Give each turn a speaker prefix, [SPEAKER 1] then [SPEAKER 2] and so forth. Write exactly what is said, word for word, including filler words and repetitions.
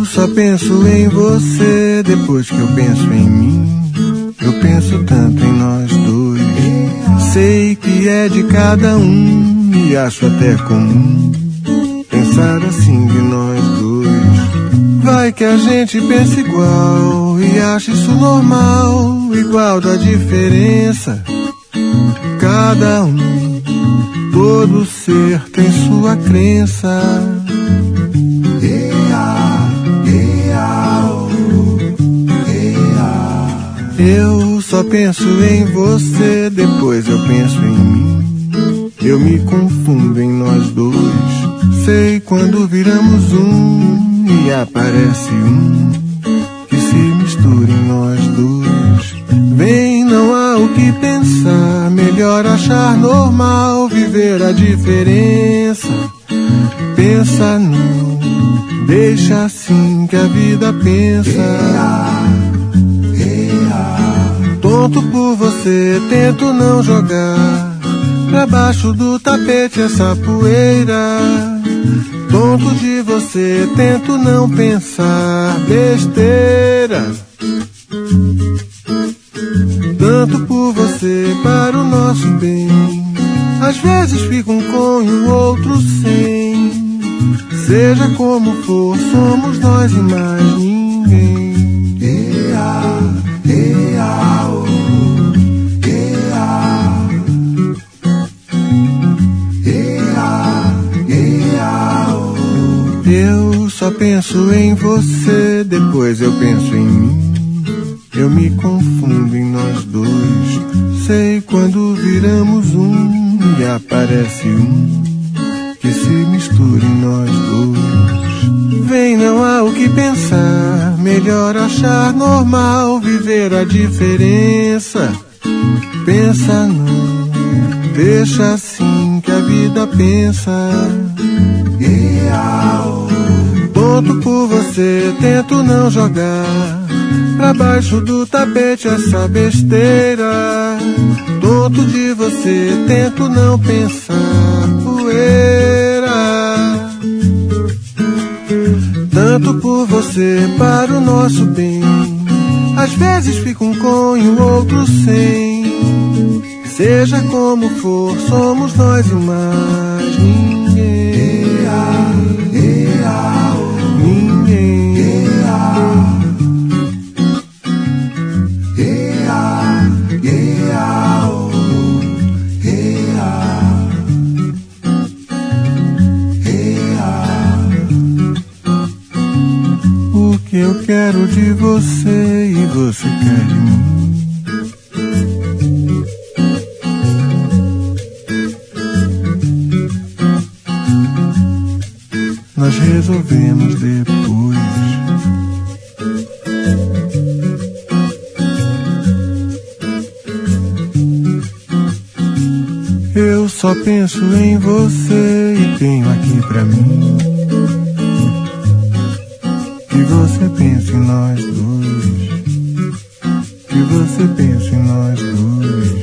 [SPEAKER 1] Eu só penso em você depois que eu penso em mim. Eu penso tanto em nós dois. Sei que é de cada um e acho até comum pensar assim de nós dois. Vai que a gente pensa igual e acha isso normal, igual da diferença. Cada um, todo ser tem sua crença. Eu só penso em você, depois eu penso em mim. Eu me confundo em nós dois. Sei quando viramos um e aparece um que se mistura em nós dois. Vem, não há o que pensar, melhor achar normal viver a diferença. Pensa não, deixa assim que a vida pensa. Tonto por você, tento não jogar pra baixo do tapete essa poeira. Tonto de você, tento não pensar besteira. Tanto por você, para o nosso bem. Às vezes fica um com e o outro sem. Seja como for, somos nós e mais ninguém. Ea, ea, oh, ea. Ea, ea, oh. Eu só penso em você, depois eu penso em mim. Eu me confundo em nós dois. Sei quando viramos um e aparece um que se mistura em nós dois. Vem, não há o que pensar, melhor achar normal viver a diferença. Pensa não, deixa assim que a vida pensa. Tonto por você, tento não jogar pra baixo do tapete essa besteira. Tonto de você, tento não pensar poeira. Tanto por você, para o nosso bem. Às vezes fica um com e o outro sem. Seja como for, somos nós e mais ninguém. Ninguém. O que eu quero de você e você quer de mim. Nós resolvemos depois. Eu só penso em você e tenho aqui pra mim que você pense em nós dois. Que você pense em nós dois.